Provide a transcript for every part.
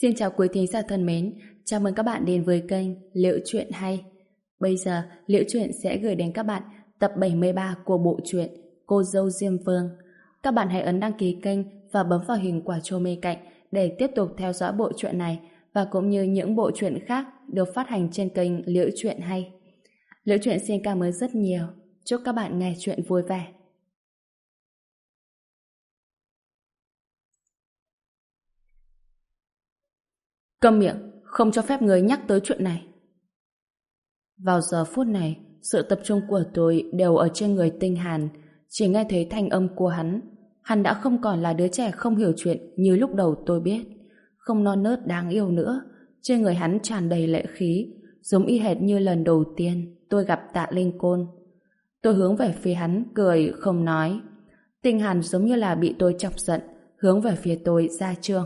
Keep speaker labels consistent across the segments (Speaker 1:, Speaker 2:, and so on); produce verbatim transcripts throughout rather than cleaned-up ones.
Speaker 1: Xin chào quý thính giả thân mến, chào mừng các bạn đến với kênh Liễu Chuyện Hay. Bây giờ, Liễu Chuyện sẽ gửi đến các bạn tập bảy mươi ba của bộ truyện Cô Dâu Diêm Vương. Các bạn hãy ấn đăng ký kênh và bấm vào hình quả chuông bên cạnh để tiếp tục theo dõi bộ truyện này và cũng như những bộ truyện khác được phát hành trên kênh Liễu Chuyện Hay. Liễu Chuyện xin cảm ơn rất nhiều. Chúc các bạn nghe chuyện vui vẻ. Câm miệng, không cho phép người nhắc tới chuyện này. Vào giờ phút này, sự tập trung của tôi đều ở trên người Tinh Hàn, chỉ nghe thấy thanh âm của hắn. Hắn đã không còn là đứa trẻ không hiểu chuyện như lúc đầu tôi biết, không non nớt đáng yêu nữa. Trên người hắn tràn đầy lệ khí, giống y hệt như lần đầu tiên tôi gặp Tạ Linh Côn. Tôi hướng về phía hắn, cười không nói. Tinh Hàn giống như là bị tôi chọc giận, hướng về phía tôi ra trường.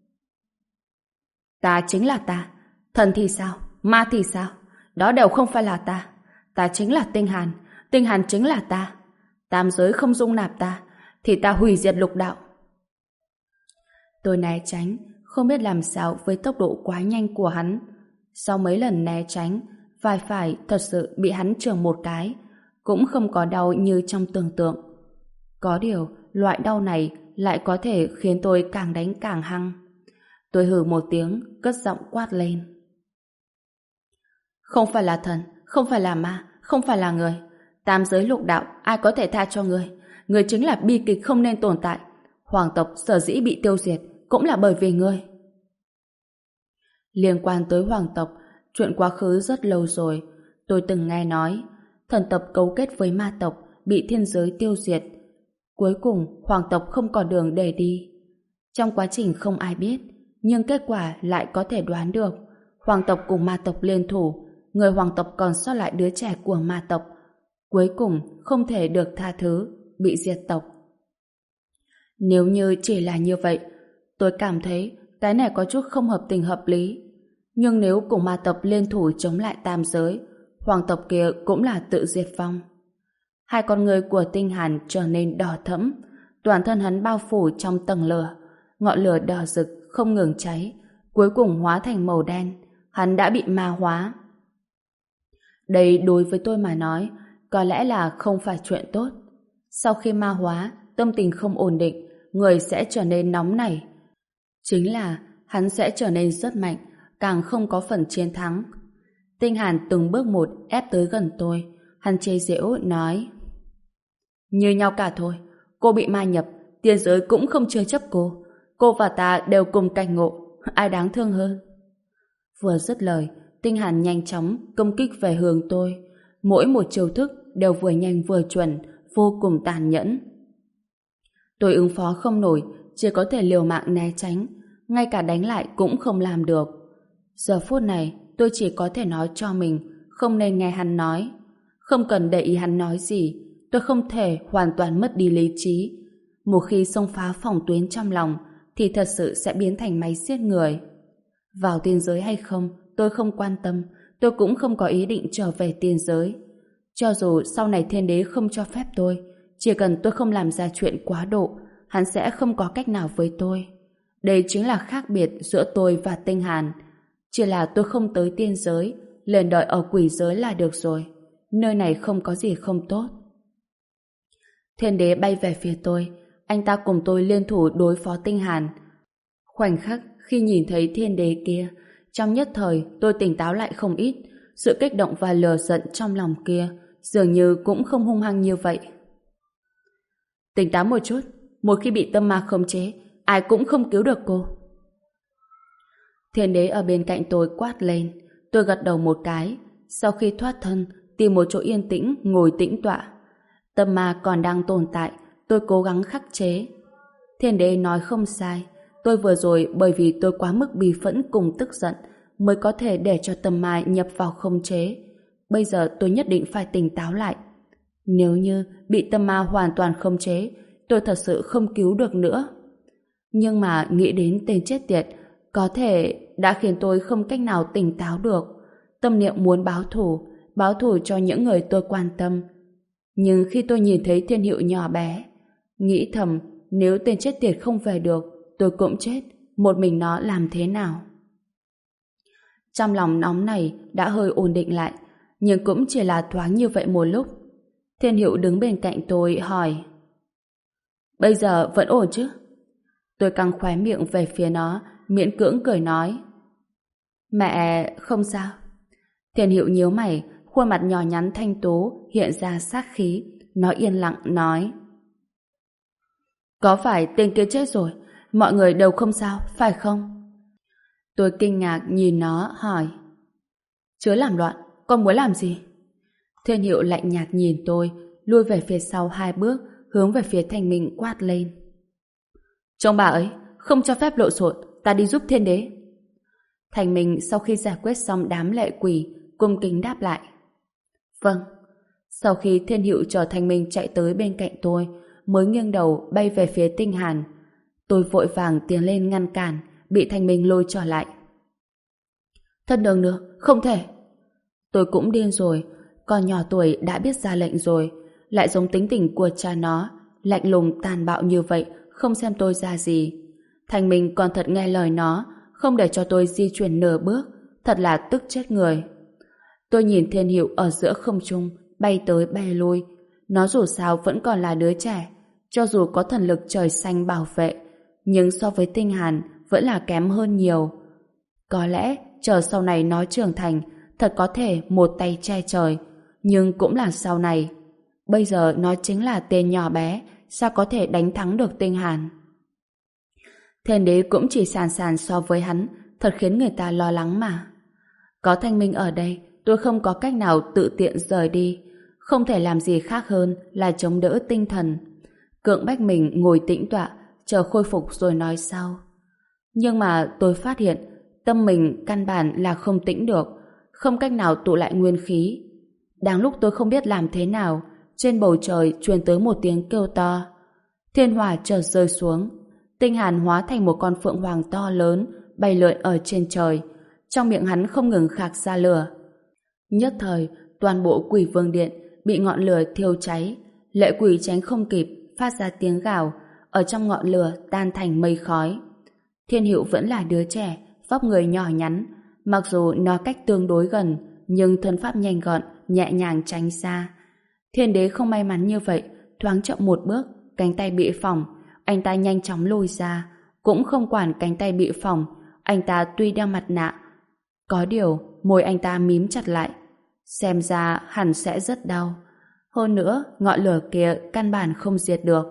Speaker 1: Ta chính là ta. Thần thì sao? Ma thì sao? Đó đều không phải là ta. Ta chính là Tinh Hàn. Tinh Hàn chính là ta. Tam giới không dung nạp ta, thì ta hủy diệt lục đạo. Tôi né tránh, không biết làm sao với tốc độ quá nhanh của hắn. Sau mấy lần né tránh, vai phải thật sự bị hắn chưởng một cái, cũng không có đau như trong tưởng tượng. Có điều, loại đau này lại có thể khiến tôi càng đánh càng hăng. Tôi hừ một tiếng, cất giọng quát lên. Không phải là thần, không phải là ma, không phải là người. Tam giới lục đạo, ai có thể tha cho người? Người chính là bi kịch không nên tồn tại. Hoàng tộc sở dĩ bị tiêu diệt cũng là bởi vì ngươi. Liên quan tới hoàng tộc, chuyện quá khứ rất lâu rồi. Tôi từng nghe nói, thần tộc cấu kết với ma tộc, bị thiên giới tiêu diệt. Cuối cùng, hoàng tộc không còn đường để đi. Trong quá trình không ai biết, nhưng kết quả lại có thể đoán được. Hoàng tộc cùng ma tộc liên thủ, người hoàng tộc còn sót lại đứa trẻ của ma tộc. Cuối cùng không thể được tha thứ, bị diệt tộc. Nếu như chỉ là như vậy, tôi cảm thấy cái này có chút không hợp tình hợp lý. Nhưng nếu cùng ma tộc liên thủ chống lại tam giới, hoàng tộc kia cũng là tự diệt vong. Hai con người của Tinh Hàn trở nên đỏ thẫm, toàn thân hắn bao phủ trong tầng lửa, ngọn lửa đỏ rực không ngừng cháy, cuối cùng hóa thành màu đen. Hắn đã bị ma hóa. Đây đối với tôi mà nói, có lẽ là không phải chuyện tốt. Sau khi ma hóa, tâm tình không ổn định, người sẽ trở nên nóng nảy. Chính là hắn sẽ trở nên rất mạnh, càng không có phần chiến thắng. Tinh Hàn từng bước một ép tới gần tôi. Hắn chế giễu nói: Như nhau cả thôi, cô bị ma nhập, tiên giới cũng không chứa chấp cô. Cô và ta đều cùng cảnh ngộ, ai đáng thương hơn? Vừa dứt lời, Tinh Hàn nhanh chóng công kích về hướng tôi. Mỗi một chiêu thức đều vừa nhanh vừa chuẩn, vô cùng tàn nhẫn. Tôi ứng phó không nổi, chỉ có thể liều mạng né tránh, ngay cả đánh lại cũng không làm được. Giờ phút này, tôi chỉ có thể nói cho mình không nên nghe hắn nói. Không cần để ý hắn nói gì, tôi không thể hoàn toàn mất đi lý trí. Một khi xông phá phòng tuyến trong lòng, thì thật sự sẽ biến thành máy giết người. Vào tiên giới hay không, tôi không quan tâm, tôi cũng không có ý định trở về tiên giới. Cho dù sau này thiên đế không cho phép tôi, chỉ cần tôi không làm ra chuyện quá độ, hắn sẽ không có cách nào với tôi. Đây chính là khác biệt giữa tôi và Tinh Hàn. Chỉ là tôi không tới tiên giới, liền đợi ở quỷ giới là được rồi. Nơi này không có gì không tốt. Thiên đế bay về phía tôi, anh ta cùng tôi liên thủ đối phó Tinh Hàn. Khoảnh khắc khi nhìn thấy thiên đế kia, trong nhất thời tôi tỉnh táo lại không ít. Sự kích động và lửa giận trong lòng kia dường như cũng không hung hăng như vậy. Tỉnh táo một chút, một khi bị tâm ma khống chế, ai cũng không cứu được cô. Thiên đế ở bên cạnh tôi quát lên. Tôi gật đầu một cái, sau khi thoát thân, tìm một chỗ yên tĩnh ngồi tĩnh tọa. Tâm ma còn đang tồn tại, tôi cố gắng khắc chế. Thiên đế nói không sai, tôi vừa rồi bởi vì tôi quá mức bi phẫn cùng tức giận mới có thể để cho tâm ma nhập vào khống chế. Bây giờ tôi nhất định phải tỉnh táo lại. Nếu như bị tâm ma hoàn toàn khống chế, tôi thật sự không cứu được nữa. Nhưng mà nghĩ đến tên chết tiệt có thể đã khiến tôi không cách nào tỉnh táo được. Tâm niệm muốn báo thù, báo thù cho những người tôi quan tâm. Nhưng khi tôi nhìn thấy Thiên Hữu nhỏ bé, nghĩ thầm nếu tên chết tiệt không về được, tôi cũng chết, một mình nó làm thế nào. Trong lòng nóng này đã hơi ổn định lại, nhưng cũng chỉ là thoáng như vậy một lúc. Thiên Hiệu đứng bên cạnh tôi hỏi: Bây giờ vẫn ổn chứ? Tôi căng khóe miệng về phía nó, miễn cưỡng cười nói: Mẹ không sao. Thiên Hiệu nhíu mày, khuôn mặt nhỏ nhắn thanh tú hiện ra sát khí. Nó yên lặng nói: Có phải tên kia chết rồi, mọi người đều không sao, phải không? Tôi kinh ngạc nhìn nó hỏi: Chớ làm loạn, con muốn làm gì? Thiên Hiệu lạnh nhạt nhìn tôi, lui về phía sau hai bước, hướng về phía Thanh Minh quát lên: Trông bà ấy, không cho phép lộn xộn, ta đi giúp Thiên Đế. Thanh Minh sau khi giải quyết xong đám lệ quỷ, cung kính đáp lại: Vâng. Sau khi Thiên Hiệu chờ Thanh Minh chạy tới bên cạnh tôi, mới nghiêng đầu bay về phía Tinh Hàn. Tôi vội vàng tiến lên ngăn cản, bị Thanh Minh lôi trở lại. Thân nương nương, không thể. Tôi cũng điên rồi, con nhỏ tuổi đã biết ra lệnh rồi, lại giống tính tình của cha nó, lạnh lùng tàn bạo như vậy, không xem tôi ra gì. Thanh Minh còn thật nghe lời nó, không để cho tôi di chuyển nửa bước, thật là tức chết người. Tôi nhìn Thiên Hiệu ở giữa không trung, bay tới bay lui. Nó dù sao vẫn còn là đứa trẻ, cho dù có thần lực trời xanh bảo vệ, nhưng so với Tinh Hàn vẫn là kém hơn nhiều. Có lẽ chờ sau này nó trưởng thành, thật có thể một tay che trời, nhưng cũng là sau này. Bây giờ nó chính là tên nhỏ bé, sao có thể đánh thắng được Tinh Hàn? Thiên Đế cũng chỉ sàn sàn so với hắn, thật khiến người ta lo lắng mà. Có Thanh Minh ở đây, tôi không có cách nào tự tiện rời đi, không thể làm gì khác hơn là chống đỡ tinh thần, cưỡng bách mình ngồi tĩnh tọa, chờ khôi phục rồi nói sau. Nhưng mà tôi phát hiện tâm mình căn bản là không tĩnh được, không cách nào tụ lại nguyên khí. Đang lúc tôi không biết làm thế nào, trên bầu trời truyền tới một tiếng kêu to. Thiên hỏa chợt rơi xuống, Tinh Hàn hóa thành một con phượng hoàng to lớn, bay lượn ở trên trời, trong miệng hắn không ngừng khạc ra lửa. Nhất thời, toàn bộ Quỷ Vương Điện bị ngọn lửa thiêu cháy, lệ quỷ tránh không kịp, phát ra tiếng gào, ở trong ngọn lửa tan thành mây khói. Thiên Hiệu vẫn là đứa trẻ, vóc người nhỏ nhắn, mặc dù nó cách tương đối gần, nhưng thân pháp nhanh gọn, nhẹ nhàng tránh xa. Thiên Đế không may mắn như vậy, thoáng chậm một bước, cánh tay bị phỏng, anh ta nhanh chóng lùi ra, cũng không quản cánh tay bị phỏng, anh ta tuy đeo mặt nạ, có điều môi anh ta mím chặt lại, xem ra hẳn sẽ rất đau. Hơn nữa, ngọn lửa kia căn bản không diệt được.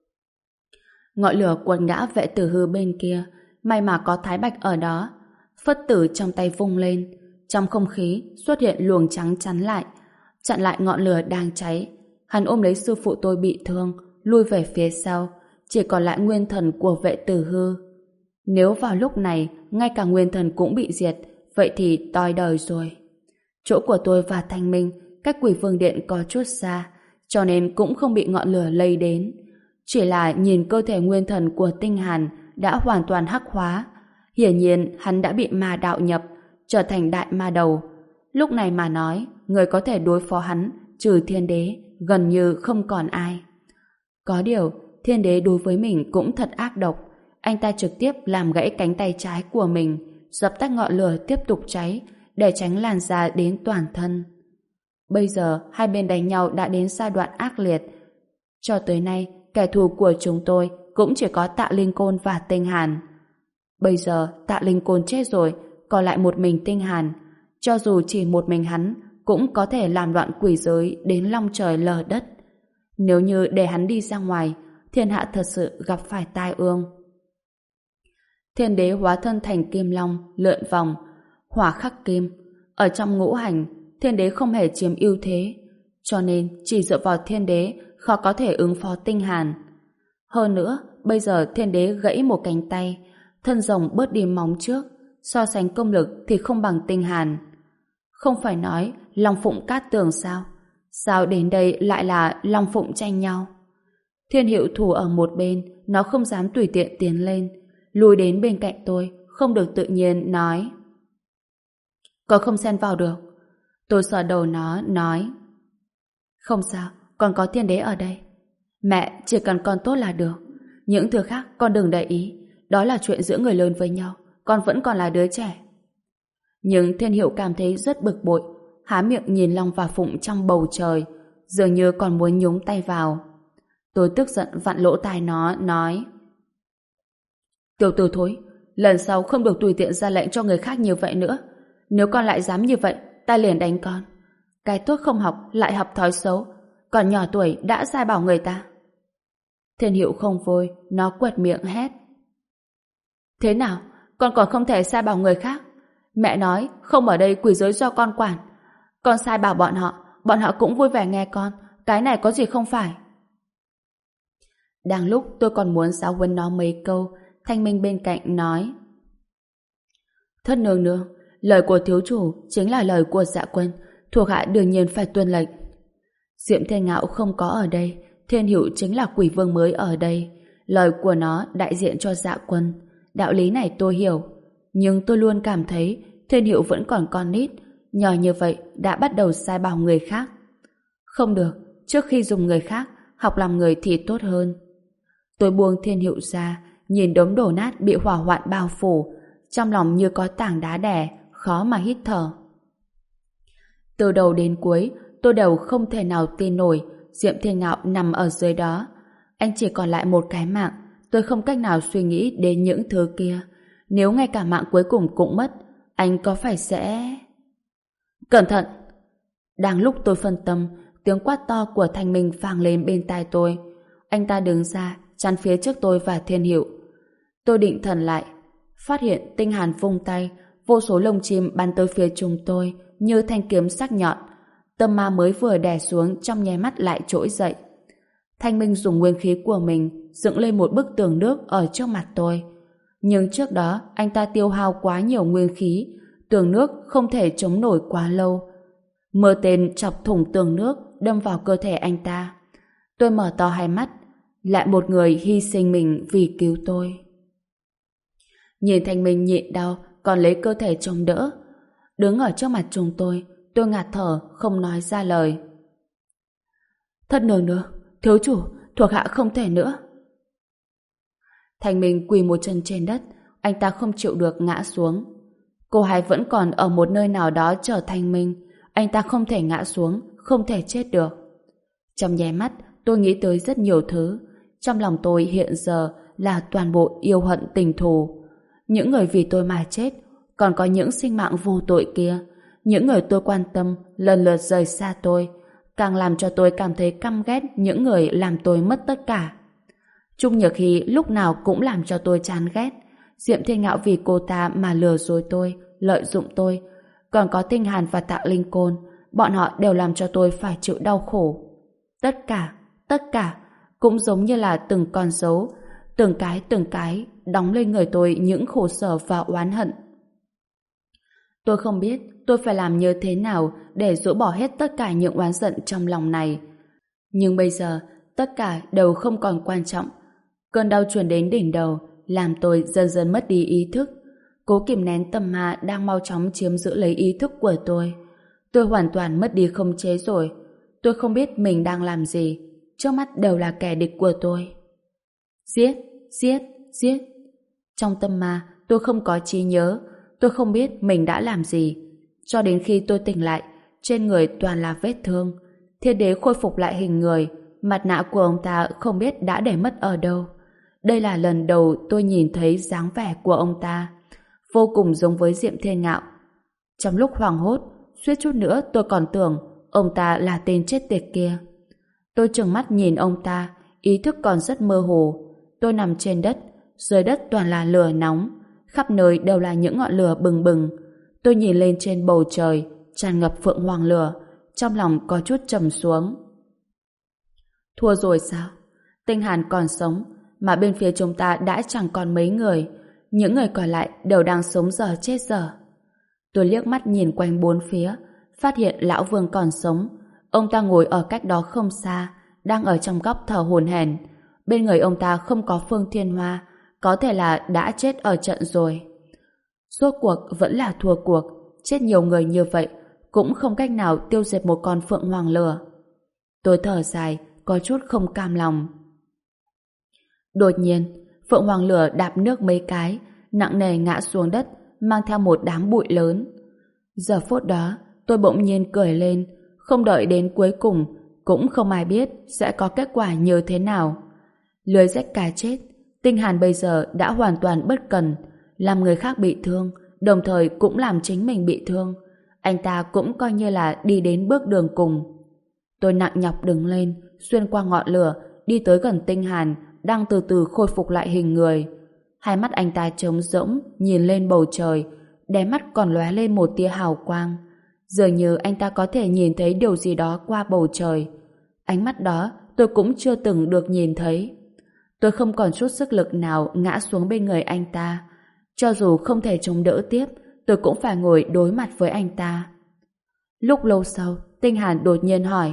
Speaker 1: Ngọn lửa quật ngã vệ tử hư bên kia, may mà có Thái Bạch ở đó. Phất tử trong tay vung lên, trong không khí xuất hiện luồng trắng chắn lại, chặn lại ngọn lửa đang cháy. Hắn ôm lấy sư phụ tôi bị thương, lui về phía sau, chỉ còn lại nguyên thần của vệ tử hư. Nếu vào lúc này ngay cả nguyên thần cũng bị diệt, vậy thì toi đời rồi. Chỗ của tôi và Thanh Minh cách Quỷ Vương Điện có chút xa, cho nên cũng không bị ngọn lửa lây đến. Chỉ là nhìn cơ thể nguyên thần của Tinh Hàn đã hoàn toàn hắc hóa. Hiển nhiên hắn đã bị ma đạo nhập, trở thành đại ma đầu. Lúc này mà nói, người có thể đối phó hắn, trừ Thiên Đế, gần như không còn ai. Có điều, Thiên Đế đối với mình cũng thật ác độc. Anh ta trực tiếp làm gãy cánh tay trái của mình, dập tắt ngọn lửa tiếp tục cháy, để tránh lan ra đến toàn thân. Bây giờ, hai bên đánh nhau đã đến giai đoạn ác liệt. Cho tới nay, kẻ thù của chúng tôi cũng chỉ có Tạ Linh Côn và Tinh Hàn. Bây giờ, Tạ Linh Côn chết rồi, còn lại một mình Tinh Hàn. Cho dù chỉ một mình hắn, cũng có thể làm loạn quỷ giới đến long trời lở đất. Nếu như để hắn đi ra ngoài, thiên hạ thật sự gặp phải tai ương. Thiên Đế hóa thân thành kim long, lượn vòng, hỏa khắc kim. Ở trong ngũ hành, Thiên Đế không hề chiếm ưu thế, cho nên chỉ dựa vào Thiên Đế khó có thể ứng phó Tinh Hàn. Hơn nữa, bây giờ Thiên Đế gãy một cánh tay, thân rồng bớt đi móng trước, so sánh công lực thì không bằng Tinh Hàn. Không phải nói Long Phụng cát tường sao? Sao đến đây lại là Long Phụng tranh nhau? Thiên Hiệu thủ ở một bên, nó không dám tùy tiện tiến lên, lùi đến bên cạnh tôi, không được tự nhiên nói: Con không xen vào được. Tôi sờ đầu nó, nói: Không sao, còn có Thiên Đế ở đây. Mẹ chỉ cần con tốt là được, những thứ khác con đừng để ý. Đó là chuyện giữa người lớn với nhau, con vẫn còn là đứa trẻ. Nhưng Thiên Hiệu cảm thấy rất bực bội, há miệng nhìn Long và Phụng trong bầu trời, dường như còn muốn nhúng tay vào. Tôi tức giận vặn lỗ tai nó, nói: Tiểu tử thối, lần sau không được tùy tiện ra lệnh cho người khác như vậy nữa. Nếu con lại dám như vậy, ta liền đánh con. Cái tốt không học, lại học thói xấu, còn nhỏ tuổi đã sai bảo người ta. Thiên Hiệu không vui, nó quệt miệng hét: Thế nào, con còn không thể sai bảo người khác? Mẹ nói không ở đây quỷ giới do con quản. Con sai bảo bọn họ, bọn họ cũng vui vẻ nghe con, cái này có gì không phải. Đang lúc tôi còn muốn giáo huấn nó mấy câu, Thanh Minh bên cạnh nói: Thất nương nương, lời của thiếu chủ chính là lời của Dạ Quân, thuộc hạ đương nhiên phải tuân lệnh. Diệm Thiên Ngạo không có ở đây, Thiên Hữu chính là quỷ vương mới ở đây, lời của nó đại diện cho Dạ Quân. Đạo lý này tôi hiểu, nhưng tôi luôn cảm thấy Thiên Hữu vẫn còn con nít, nhỏ như vậy đã bắt đầu sai bảo người khác. Không được, trước khi dùng người khác, học làm người thì tốt hơn. Tôi buông Thiên Hữu ra, nhìn đống đổ nát bị hỏa hoạn bao phủ, trong lòng như có tảng đá đè, khó mà hít thở. Từ đầu đến cuối, tôi đều không thể nào tin nổi Diệm Thiên Ngạo nằm ở dưới đó. Anh chỉ còn lại một cái mạng, tôi không cách nào suy nghĩ đến những thứ kia. Nếu ngay cả mạng cuối cùng cũng mất, anh có phải sẽ... Cẩn thận! Đang lúc tôi phân tâm, tiếng quát to của Thanh Minh vang lên bên tai tôi. Anh ta đứng ra, chắn phía trước tôi và Thiên Hiệu. Tôi định thần lại, phát hiện Tinh Hàn vung tay, vô số lông chim bắn tới phía chúng tôi như thanh kiếm sắc nhọn. Tâm ma mới vừa đè xuống trong nháy mắt lại trỗi dậy. Thanh Minh dùng nguyên khí của mình dựng lên một bức tường nước ở trước mặt tôi. Nhưng trước đó anh ta tiêu hao quá nhiều nguyên khí, tường nước không thể chống nổi quá lâu. Mưa tên chọc thủng tường nước đâm vào cơ thể anh ta. Tôi mở to hai mắt, lại một người hy sinh mình vì cứu tôi. Nhìn Thanh Minh nhịn đau còn lấy cơ thể chống đỡ. Đứng ở trước mặt chúng tôi, tôi ngạt thở không nói ra lời. Thất nương nương, thiếu chủ, thuộc hạ không thể nữa. Thanh Minh quỳ một chân trên đất, anh ta không chịu được ngã xuống. Cô hai vẫn còn ở một nơi nào đó chờ Thanh Minh, anh ta không thể ngã xuống, không thể chết được. Trong nháy mắt, tôi nghĩ tới rất nhiều thứ. Trong lòng tôi hiện giờ là toàn bộ yêu hận tình thù. Những người vì tôi mà chết, còn có những sinh mạng vô tội kia. Những người tôi quan tâm lần lượt rời xa tôi, càng làm cho tôi cảm thấy căm ghét những người làm tôi mất tất cả. Trung Nhược Hy lúc nào cũng làm cho tôi chán ghét. Diệm Thiên Ngạo vì cô ta mà lừa dối tôi, lợi dụng tôi. Còn có Tinh Hàn và Tạ Linh Côn, bọn họ đều làm cho tôi phải chịu đau khổ. Tất cả, tất cả cũng giống như là từng con dấu, từng cái từng cái đóng lên người tôi những khổ sở và oán hận. Tôi không biết tôi phải làm như thế nào để dỗ bỏ hết tất cả những oán giận trong lòng này. Nhưng bây giờ, tất cả đều không còn quan trọng. Cơn đau truyền đến đỉnh đầu, làm tôi dần dần mất đi ý thức. Cố kìm nén tâm ma đang mau chóng chiếm giữ lấy ý thức của tôi. Tôi hoàn toàn mất đi khống chế rồi. Tôi không biết mình đang làm gì. Trước mắt đều là kẻ địch của tôi. Giết, giết, giết. Trong tâm ma, tôi không có trí nhớ. Tôi không biết mình đã làm gì. Cho đến khi tôi tỉnh lại, trên người toàn là vết thương. Thiên đế khôi phục lại hình người. Mặt nạ của ông ta không biết đã để mất ở đâu. Đây là lần đầu tôi nhìn thấy dáng vẻ của ông ta. Vô cùng giống với Diệm Thiên Ngạo. Trong lúc hoảng hốt, suýt chút nữa tôi còn tưởng ông ta là tên chết tiệt kia. Tôi trừng mắt nhìn ông ta, ý thức còn rất mơ hồ. Tôi nằm trên đất, dưới đất toàn là lửa nóng, khắp nơi đều là những ngọn lửa bừng bừng. Tôi nhìn lên trên bầu trời, tràn ngập phượng hoàng lửa, trong lòng có chút trầm xuống. Thua rồi sao? Tinh Hàn còn sống, mà bên phía chúng ta đã chẳng còn mấy người. Những người còn lại đều đang sống dở chết dở. Tôi liếc mắt nhìn quanh bốn phía, phát hiện lão Vương còn sống. Ông ta ngồi ở cách đó không xa, đang ở trong góc thở hổn hển. Bên người ông ta không có Phương Thiên Hoa, có thể là đã chết ở trận rồi. Rốt cuộc vẫn là thua cuộc, chết nhiều người như vậy, cũng không cách nào tiêu diệt một con phượng hoàng lửa. Tôi thở dài, có chút không cam lòng. Đột nhiên, Phượng Hoàng Lửa đạp nước mấy cái, nặng nề ngã xuống đất, mang theo một đám bụi lớn. Giờ phút đó, tôi bỗng nhiên cười lên, không đợi đến cuối cùng, cũng không ai biết sẽ có kết quả như thế nào. Lưới rách cá chết, Tinh Hàn bây giờ đã hoàn toàn bất cần, làm người khác bị thương, đồng thời cũng làm chính mình bị thương. Anh ta cũng coi như là đi đến bước đường cùng. Tôi nặng nhọc đứng lên, xuyên qua ngọn lửa, đi tới gần Tinh Hàn, đang từ từ khôi phục lại hình người. Hai mắt anh ta trống rỗng, nhìn lên bầu trời, đáy mắt còn lóe lên một tia hào quang. Dường như anh ta có thể nhìn thấy điều gì đó qua bầu trời. Ánh mắt đó tôi cũng chưa từng được nhìn thấy. Tôi không còn chút sức lực nào ngã xuống bên người anh ta. Cho dù không thể chống đỡ tiếp, tôi cũng phải ngồi đối mặt với anh ta. Lúc lâu sau, Tinh Hàn đột nhiên hỏi: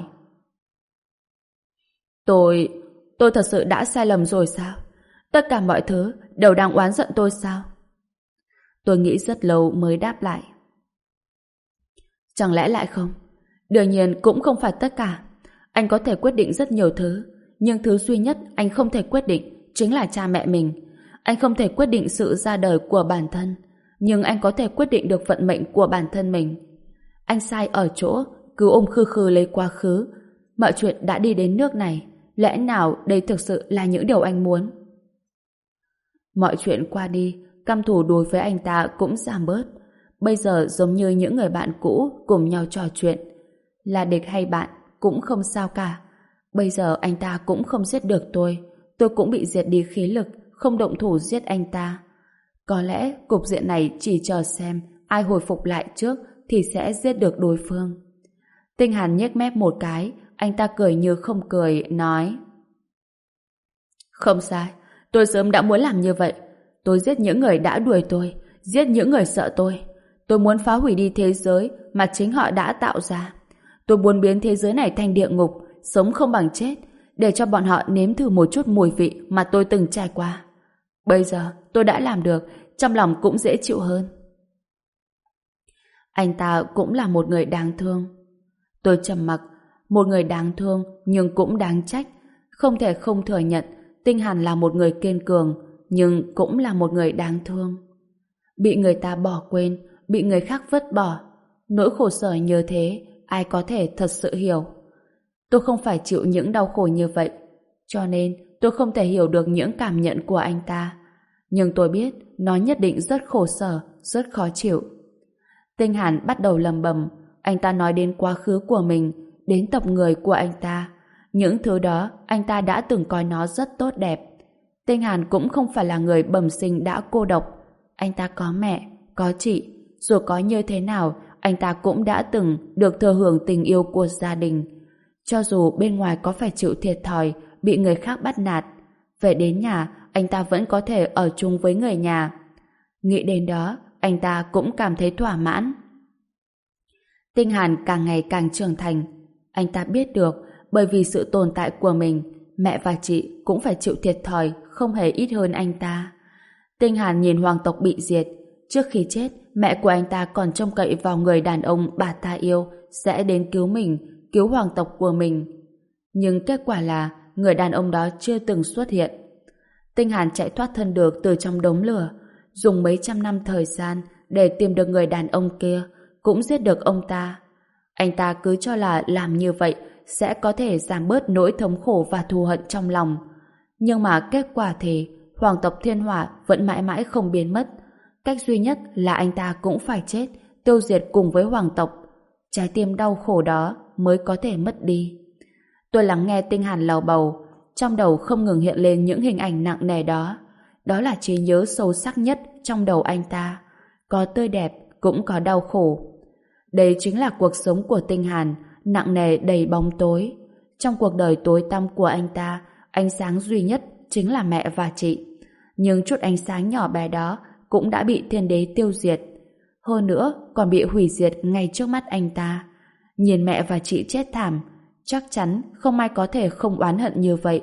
Speaker 1: Tôi... tôi thật sự đã sai lầm rồi sao? Tất cả mọi thứ đều đang oán giận tôi sao? Tôi nghĩ rất lâu mới đáp lại: Chẳng lẽ lại không? Đương nhiên cũng không phải tất cả. Anh có thể quyết định rất nhiều thứ, nhưng thứ duy nhất anh không thể quyết định chính là cha mẹ mình. Anh không thể quyết định sự ra đời của bản thân, nhưng anh có thể quyết định được vận mệnh của bản thân mình. Anh sai ở chỗ cứ ôm khư khư lấy quá khứ. Mọi chuyện đã đi đến nước này, lẽ nào đây thực sự là những điều anh muốn? Mọi chuyện qua đi, căm thù đối với anh ta cũng giảm bớt. Bây giờ giống như những người bạn cũ cùng nhau trò chuyện. Là địch hay bạn cũng không sao cả. Bây giờ anh ta cũng không giết được tôi. Tôi cũng bị diệt đi khí lực, không động thủ giết anh ta. Có lẽ cục diện này chỉ chờ xem ai hồi phục lại trước thì sẽ giết được đối phương. Tinh Hàn nhếch mép một cái, anh ta cười như không cười, nói: Không sai, tôi sớm đã muốn làm như vậy. Tôi giết những người đã đuổi tôi, giết những người sợ tôi. Tôi muốn phá hủy đi thế giới mà chính họ đã tạo ra. Tôi muốn biến thế giới này thành địa ngục, sống không bằng chết, để cho bọn họ nếm thử một chút mùi vị mà tôi từng trải qua. Bây giờ tôi đã làm được, trong lòng cũng dễ chịu hơn. Anh ta cũng là một người đáng thương. Tôi trầm mặc. Một người đáng thương nhưng cũng đáng trách. Không thể không thừa nhận Tinh Hàn là một người kiên cường, nhưng cũng là một người đáng thương. Bị người ta bỏ quên, bị người khác vứt bỏ, nỗi khổ sở như thế ai có thể thật sự hiểu. Tôi không phải chịu những đau khổ như vậy, cho nên tôi không thể hiểu được những cảm nhận của anh ta. Nhưng tôi biết nó nhất định rất khổ sở, rất khó chịu. Tinh Hàn bắt đầu lầm bầm. Anh ta nói đến quá khứ của mình, đến tộc người của anh ta. Những thứ đó anh ta đã từng coi nó rất tốt đẹp. Tinh Hàn cũng không phải là người bẩm sinh đã cô độc. Anh ta có mẹ, có chị. Dù có như thế nào, anh ta cũng đã từng được thừa hưởng tình yêu của gia đình. Cho dù bên ngoài có phải chịu thiệt thòi, bị người khác bắt nạt, về đến nhà, anh ta vẫn có thể ở chung với người nhà. Nghĩ đến đó, anh ta cũng cảm thấy thỏa mãn. Tinh Hàn càng ngày càng trưởng thành. Anh ta biết được, bởi vì sự tồn tại của mình, mẹ và chị cũng phải chịu thiệt thòi không hề ít hơn anh ta. Tinh Hàn nhìn hoàng tộc bị diệt. Trước khi chết, mẹ của anh ta còn trông cậy vào người đàn ông bà ta yêu sẽ đến cứu mình, cứu hoàng tộc của mình. Nhưng kết quả là người đàn ông đó chưa từng xuất hiện. Tinh Hàn chạy thoát thân được từ trong đống lửa, dùng mấy trăm năm thời gian để tìm được người đàn ông kia, cũng giết được ông ta. Anh ta cứ cho là làm như vậy sẽ có thể giảm bớt nỗi thống khổ và thù hận trong lòng. Nhưng mà kết quả thì hoàng tộc Thiên Hỏa vẫn mãi mãi không biến mất. Cách duy nhất là anh ta cũng phải chết, tiêu diệt cùng với hoàng tộc. Trái tim đau khổ đó mới có thể mất đi. Tôi lắng nghe Tinh Hàn lầu bầu, trong đầu không ngừng hiện lên những hình ảnh nặng nề đó. Đó là trí nhớ sâu sắc nhất trong đầu anh ta. Có tươi đẹp, cũng có đau khổ. Đây chính là cuộc sống của Tinh Hàn, nặng nề đầy bóng tối. Trong cuộc đời tối tăm của anh ta, ánh sáng duy nhất chính là mẹ và chị. Nhưng chút ánh sáng nhỏ bé đó cũng đã bị thiên đế tiêu diệt. Hơn nữa còn bị hủy diệt ngay trước mắt anh ta. Nhìn mẹ và chị chết thảm, chắc chắn không ai có thể không oán hận như vậy.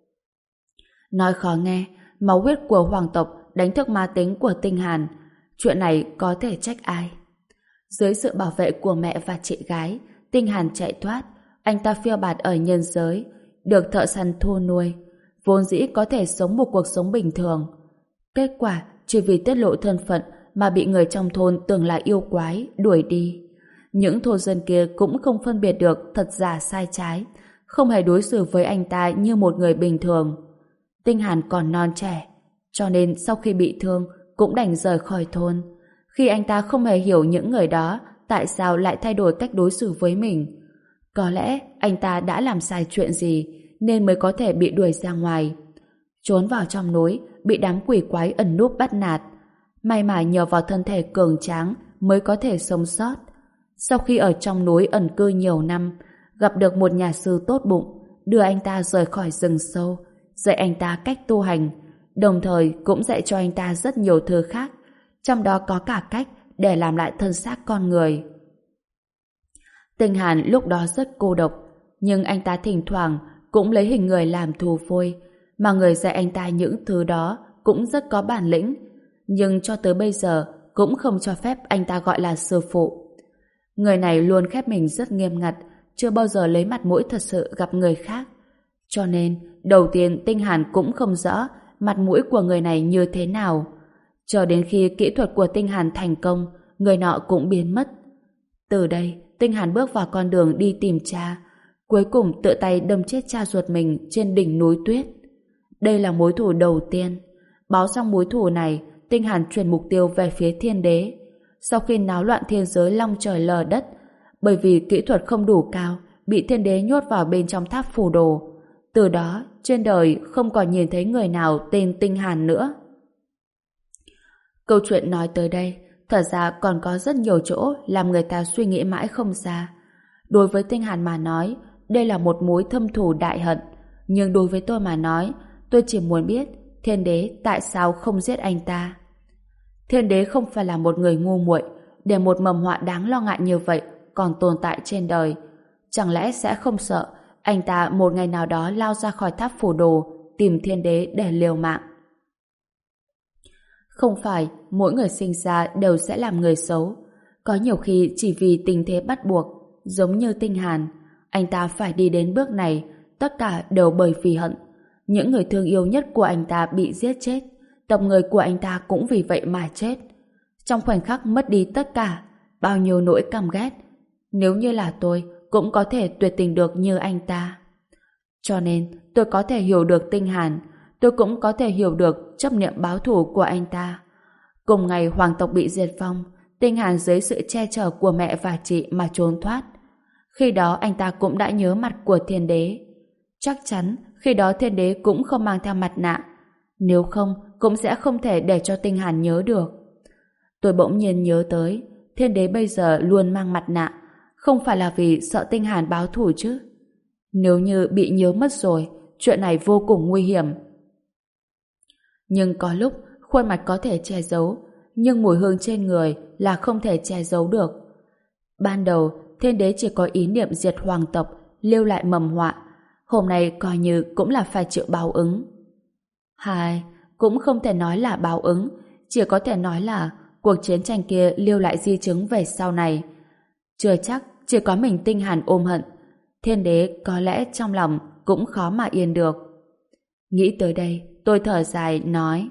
Speaker 1: Nói khó nghe, máu huyết của hoàng tộc đánh thức ma tính của Tinh Hàn. Chuyện này có thể trách ai? Dưới sự bảo vệ của mẹ và chị gái, Tinh Hàn chạy thoát. Anh ta phiêu bạt ở nhân giới, được thợ săn thu nuôi. vốn dĩ có thể sống một cuộc sống bình thường. Kết quả, chỉ vì tiết lộ thân phận mà bị người trong thôn tưởng là yêu quái, đuổi đi. Những thôn dân kia cũng không phân biệt được thật giả sai trái, không hề đối xử với anh ta như một người bình thường. Tinh Hàn còn non trẻ, cho nên sau khi bị thương cũng đành rời khỏi thôn. Khi anh ta không hề hiểu những người đó tại sao lại thay đổi cách đối xử với mình. Có lẽ anh ta đã làm sai chuyện gì nên mới có thể bị đuổi ra ngoài. Trốn vào trong núi, bị đám quỷ quái ẩn núp bắt nạt. May mà nhờ vào thân thể cường tráng mới có thể sống sót. Sau khi ở trong núi ẩn cư nhiều năm, gặp được một nhà sư tốt bụng, đưa anh ta rời khỏi rừng sâu, dạy anh ta cách tu hành, đồng thời cũng dạy cho anh ta rất nhiều thứ khác, trong đó có cả cách để làm lại thân xác con người. Tinh Hàn lúc đó rất cô độc, nhưng anh ta thỉnh thoảng cũng lấy hình người làm thù phôi, mà người dạy anh ta những thứ đó cũng rất có bản lĩnh, nhưng cho tới bây giờ cũng không cho phép anh ta gọi là sư phụ. Người này luôn khép mình rất nghiêm ngặt, chưa bao giờ lấy mặt mũi thật sự gặp người khác. Cho nên, đầu tiên Tinh Hàn cũng không rõ mặt mũi của người này như thế nào. Cho đến khi kỹ thuật của Tinh Hàn thành công, người nọ cũng biến mất. Từ đây, Tinh Hàn bước vào con đường đi tìm cha, cuối cùng tự tay đâm chết cha ruột mình trên đỉnh núi tuyết. Đây là mối thù đầu tiên. Báo xong mối thù này, Tinh Hàn chuyển mục tiêu về phía Thiên Đế. Sau khi náo loạn thiên giới long trời lở đất, bởi vì kỹ thuật không đủ cao, bị Thiên Đế nhốt vào bên trong tháp phù đồ. Từ đó, trên đời không còn nhìn thấy người nào tên Tinh Hàn nữa. Câu chuyện nói tới đây, thật ra còn có rất nhiều chỗ làm người ta suy nghĩ mãi không ra. Đối với Tinh Hàn mà nói, đây là một mối thâm thù đại hận. Nhưng đối với tôi mà nói, tôi chỉ muốn biết Thiên Đế tại sao không giết anh ta. Thiên Đế không phải là một người ngu muội, để một mầm họa đáng lo ngại như vậy còn tồn tại trên đời. Chẳng lẽ sẽ không sợ anh ta một ngày nào đó lao ra khỏi tháp phù đồ tìm Thiên Đế để liều mạng? Không phải mỗi người sinh ra đều sẽ làm người xấu. Có nhiều khi chỉ vì tình thế bắt buộc, giống như Tinh Hàn, anh ta phải đi đến bước này, tất cả đều bởi vì hận. Những người thương yêu nhất của anh ta bị giết chết, tộc người của anh ta cũng vì vậy mà chết. Trong khoảnh khắc mất đi tất cả, bao nhiêu nỗi căm ghét. Nếu như là tôi, cũng có thể tuyệt tình được như anh ta. Cho nên, tôi có thể hiểu được Tinh Hàn, tôi cũng có thể hiểu được chấp niệm báo thù của anh ta. Cùng ngày hoàng tộc bị diệt vong, Tinh Hàn dưới sự che chở của mẹ và chị mà trốn thoát. Khi đó anh ta cũng đã nhớ mặt của Thiên Đế. Chắc chắn khi đó Thiên Đế cũng không mang theo mặt nạ. Nếu không, cũng sẽ không thể để cho Tinh Hàn nhớ được. Tôi bỗng nhiên nhớ tới, Thiên Đế bây giờ luôn mang mặt nạ, không phải là vì sợ Tinh Hàn báo thù chứ. Nếu như bị nhớ mất rồi, chuyện này vô cùng nguy hiểm. Nhưng có lúc khuôn mặt có thể che giấu, nhưng mùi hương trên người là không thể che giấu được. Ban đầu, Thiên Đế chỉ có ý niệm diệt hoàng tộc, lưu lại mầm họa. Hôm nay coi như cũng là phải chịu báo ứng. Hai, cũng không thể nói là báo ứng, chỉ có thể nói là cuộc chiến tranh kia lưu lại di chứng về sau này. Chưa chắc chỉ có mình Tinh Hàn ôm hận, Thiên Đế có lẽ trong lòng cũng khó mà yên được. Nghĩ tới đây, tôi thở dài nói: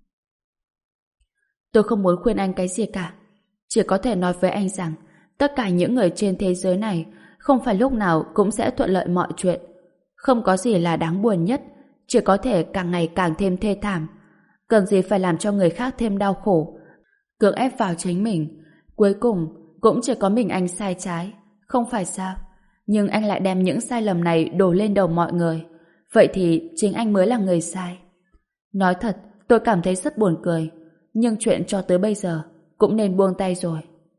Speaker 1: tôi không muốn khuyên anh cái gì cả, chỉ có thể nói với anh rằng tất cả những người trên thế giới này không phải lúc nào cũng sẽ thuận lợi mọi chuyện. Không có gì là đáng buồn nhất, chỉ có thể càng ngày càng thêm thê thảm. Cần gì phải làm cho người khác thêm đau khổ, cưỡng ép vào chính mình. Cuối cùng cũng chỉ có mình anh sai trái, không phải sao? Nhưng anh lại đem những sai lầm này đổ lên đầu mọi người. Vậy thì chính anh mới là người sai. Nói thật, tôi cảm thấy rất buồn cười, nhưng chuyện cho tới bây giờ cũng nên buông tay rồi.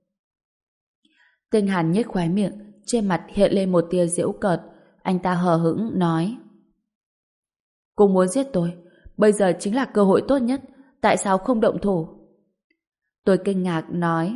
Speaker 1: Tinh Hàn nhếch khóe miệng, trên mặt hiện lên một tia giễu cợt. Anh ta hờ hững nói: cô muốn giết tôi, bây giờ chính là cơ hội tốt nhất, tại sao không động thủ? Tôi kinh ngạc nói: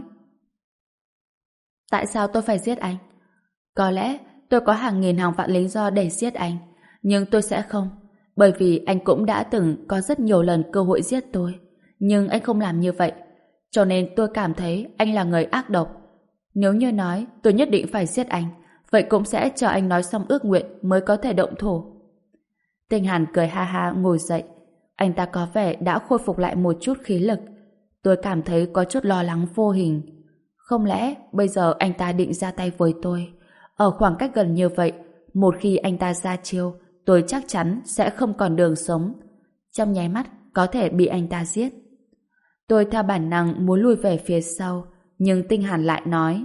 Speaker 1: tại sao tôi phải giết anh? Có lẽ tôi có hàng nghìn hàng vạn lý do để giết anh, nhưng tôi sẽ không, bởi vì anh cũng đã từng có rất nhiều lần cơ hội giết tôi, nhưng anh không làm như vậy, cho nên tôi cảm thấy anh là người ác độc. Nếu như nói tôi nhất định phải giết anh, vậy cũng sẽ chờ anh nói xong ước nguyện mới có thể động thủ. Tinh Hàn cười ha ha ngồi dậy. Anh ta có vẻ đã khôi phục lại một chút khí lực. Tôi cảm thấy có chút lo lắng vô hình. Không lẽ bây giờ anh ta định ra tay với tôi? Ở khoảng cách gần như vậy, một khi anh ta ra chiêu, tôi chắc chắn sẽ không còn đường sống. Trong nháy mắt, có thể bị anh ta giết. Tôi theo bản năng muốn lùi về phía sau, nhưng Tinh Hàn lại nói: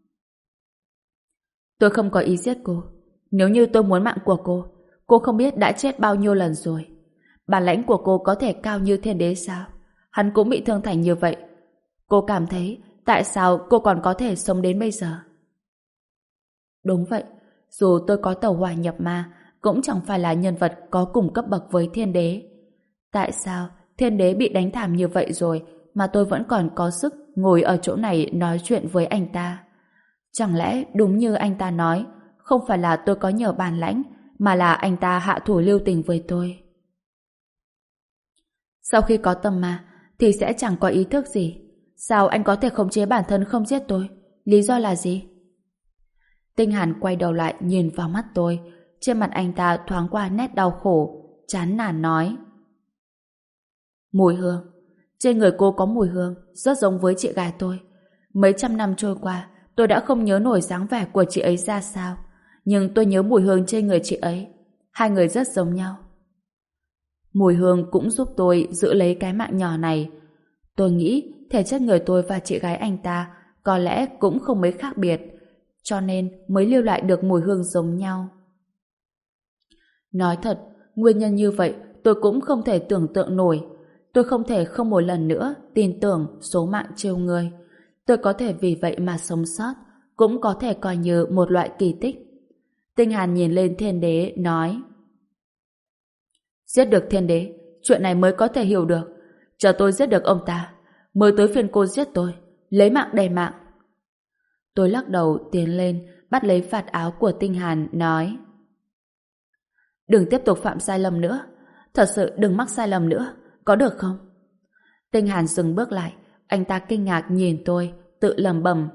Speaker 1: tôi không có ý giết cô. Nếu như tôi muốn mạng của cô, cô không biết đã chết bao nhiêu lần rồi. Bản lãnh của cô có thể cao như thiên đế sao? Hắn cũng bị thương thành như vậy. Cô cảm thấy tại sao cô còn có thể sống đến bây giờ? Đúng vậy, dù tôi có tẩu hỏa nhập ma, cũng chẳng phải là nhân vật có cùng cấp bậc với thiên đế. Tại sao thiên đế bị đánh thảm như vậy rồi mà tôi vẫn còn có sức ngồi ở chỗ này nói chuyện với anh ta? Chẳng lẽ đúng như anh ta nói, không phải là tôi có nhờ bản lãnh, mà là anh ta hạ thủ lưu tình với tôi? Sau khi có tâm ma thì sẽ chẳng có ý thức gì. Sao anh có thể khống chế bản thân không giết tôi? Lý do là gì? Tinh Hàn quay đầu lại nhìn vào mắt tôi. Trên mặt anh ta thoáng qua nét đau khổ, chán nản nói: mùi hương. Trên người cô có mùi hương rất giống với chị gái tôi. Mấy trăm năm trôi qua, tôi đã không nhớ nổi dáng vẻ của chị ấy ra sao, nhưng tôi nhớ mùi hương trên người chị ấy. Hai người rất giống nhau. Mùi hương cũng giúp tôi giữ lấy cái mạng nhỏ này. Tôi nghĩ thể chất người tôi và chị gái anh ta có lẽ cũng không mấy khác biệt, cho nên mới lưu lại được mùi hương giống nhau. Nói thật, nguyên nhân như vậy tôi cũng không thể tưởng tượng nổi. Tôi không thể không một lần nữa tin tưởng số mạng trêu người. Tôi có thể vì vậy mà sống sót, cũng có thể coi như một loại kỳ tích. Tinh Hàn nhìn lên thiên đế nói: giết được thiên đế, chuyện này mới có thể hiểu được. Chờ tôi giết được ông ta, mới tới phiên cô giết tôi, lấy mạng đè mạng. Tôi lắc đầu tiến lên, bắt lấy vạt áo của Tinh Hàn, nói: đừng tiếp tục phạm sai lầm nữa. Thật sự đừng mắc sai lầm nữa, có được không? Tinh Hàn dừng bước lại. Anh ta kinh ngạc nhìn tôi, tự lẩm bẩm: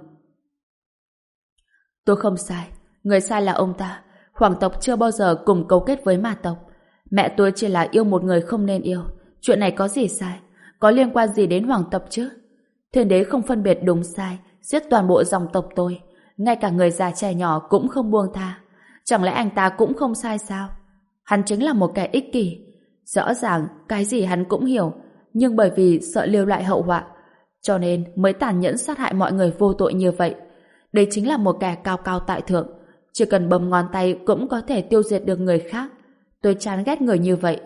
Speaker 1: tôi không sai, người sai là ông ta. Hoàng tộc chưa bao giờ cùng cấu kết với ma tộc. Mẹ tôi chỉ là yêu một người không nên yêu. Chuyện này có gì sai? Có liên quan gì đến hoàng tộc chứ? Thiên đế không phân biệt đúng sai, giết toàn bộ dòng tộc tôi. Ngay cả người già trẻ nhỏ cũng không buông tha. Chẳng lẽ anh ta cũng không sai sao? Hắn chính là một kẻ ích kỷ. Rõ ràng cái gì hắn cũng hiểu, nhưng bởi vì sợ lưu lại hậu họa, cho nên mới tàn nhẫn sát hại mọi người vô tội như vậy. Đây chính là một kẻ cao cao tại thượng, chỉ cần bấm ngón tay cũng có thể tiêu diệt được người khác. Tôi chán ghét người như vậy.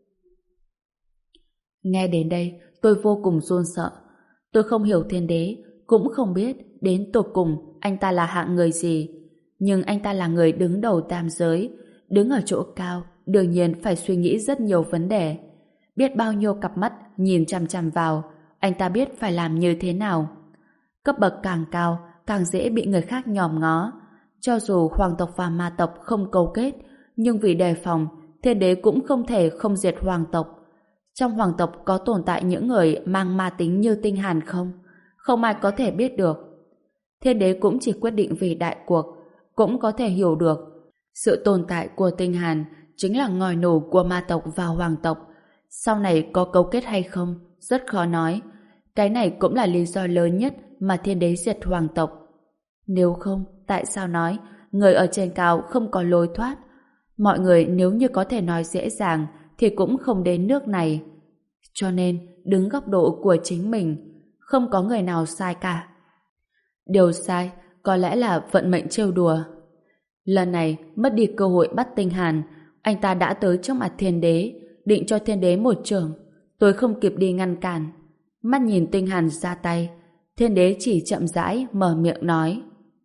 Speaker 1: Nghe đến đây, tôi vô cùng run sợ. Tôi không hiểu thiên đế, cũng không biết đến tột cùng anh ta là hạng người gì. Nhưng anh ta là người đứng đầu tam giới, đứng ở chỗ cao, đương nhiên phải suy nghĩ rất nhiều vấn đề. Biết bao nhiêu cặp mắt nhìn chằm chằm vào, anh ta biết phải làm như thế nào. Cấp bậc càng cao, càng dễ bị người khác nhòm ngó. Cho dù hoàng tộc và ma tộc không cấu kết, nhưng vì đề phòng, thiên đế cũng không thể không diệt hoàng tộc. Trong hoàng tộc có tồn tại những người mang ma tính như Tinh Hàn không? Không ai có thể biết được. Thiên đế cũng chỉ quyết định vì đại cuộc, cũng có thể hiểu được. Sự tồn tại của Tinh Hàn chính là ngòi nổ của ma tộc và hoàng tộc. Sau này có cấu kết hay không, rất khó nói. Cái này cũng là lý do lớn nhất mà thiên đế diệt hoàng tộc. Nếu không, tại sao nói người ở trên cao không có lối thoát? Mọi người nếu như có thể nói dễ dàng thì cũng không đến nước này. Cho nên, đứng góc độ của chính mình, không có người nào sai cả. Điều sai có lẽ là vận mệnh trêu đùa. Lần này, mất đi cơ hội bắt Tinh Hàn, anh ta đã tới trước mặt thiên đế, định cho thiên đế một chưởng. Tôi không kịp đi ngăn cản. Mắt nhìn Tinh Hàn ra tay, thiên đế chỉ chậm rãi mở miệng nói: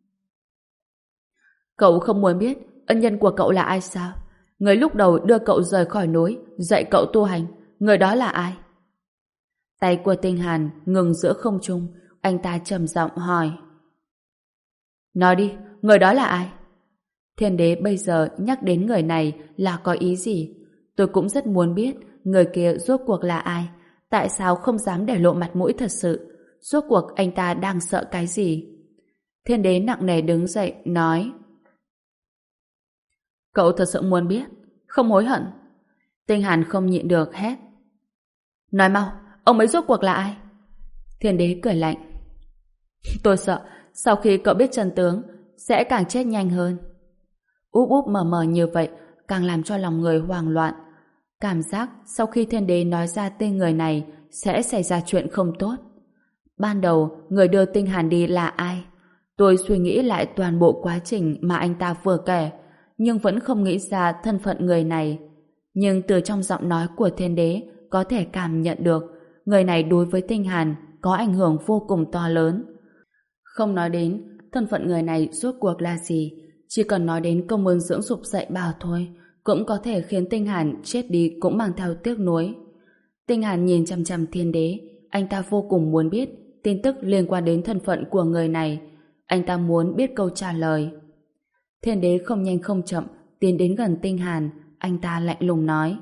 Speaker 1: cậu không muốn biết ân nhân của cậu là ai sao? Người lúc đầu đưa cậu rời khỏi núi, dạy cậu tu hành, người đó là ai? Tay của Tinh Hàn ngừng giữa không trung, anh ta trầm giọng hỏi: nói đi, người đó là ai? Thiên đế bây giờ nhắc đến người này là có ý gì? Tôi cũng rất muốn biết người kia rốt cuộc là ai, tại sao không dám để lộ mặt mũi thật sự, rốt cuộc anh ta đang sợ cái gì? Thiên đế nặng nề đứng dậy, nói: cậu thật sự muốn biết, không hối hận. Tinh Hàn không nhịn được hét. Nói mau, ông ấy rốt cuộc là ai? Thiên đế cười lạnh. Tôi sợ, sau khi cậu biết chân tướng, sẽ càng chết nhanh hơn. Úp úp mờ mờ như vậy, càng làm cho lòng người hoang loạn. Cảm giác sau khi thiên đế nói ra tên người này, sẽ xảy ra chuyện không tốt. Ban đầu, người đưa Tinh Hàn đi là ai? Tôi suy nghĩ lại toàn bộ quá trình mà anh ta vừa kể, nhưng vẫn không nghĩ ra thân phận người này. Nhưng từ trong giọng nói của thiên đế, có thể cảm nhận được người này đối với Tinh Hàn có ảnh hưởng vô cùng to lớn. Không nói đến thân phận người này rốt cuộc là gì, chỉ cần nói đến công ơn dưỡng dục dạy bảo thôi, cũng có thể khiến Tinh Hàn chết đi cũng mang theo tiếc nuối. Tinh Hàn nhìn chằm chằm thiên đế, anh ta vô cùng muốn biết tin tức liên quan đến thân phận của người này. Anh ta muốn biết câu trả lời. Thiên đế không nhanh không chậm tiến đến gần Tinh Hàn, anh ta lạnh lùng nói.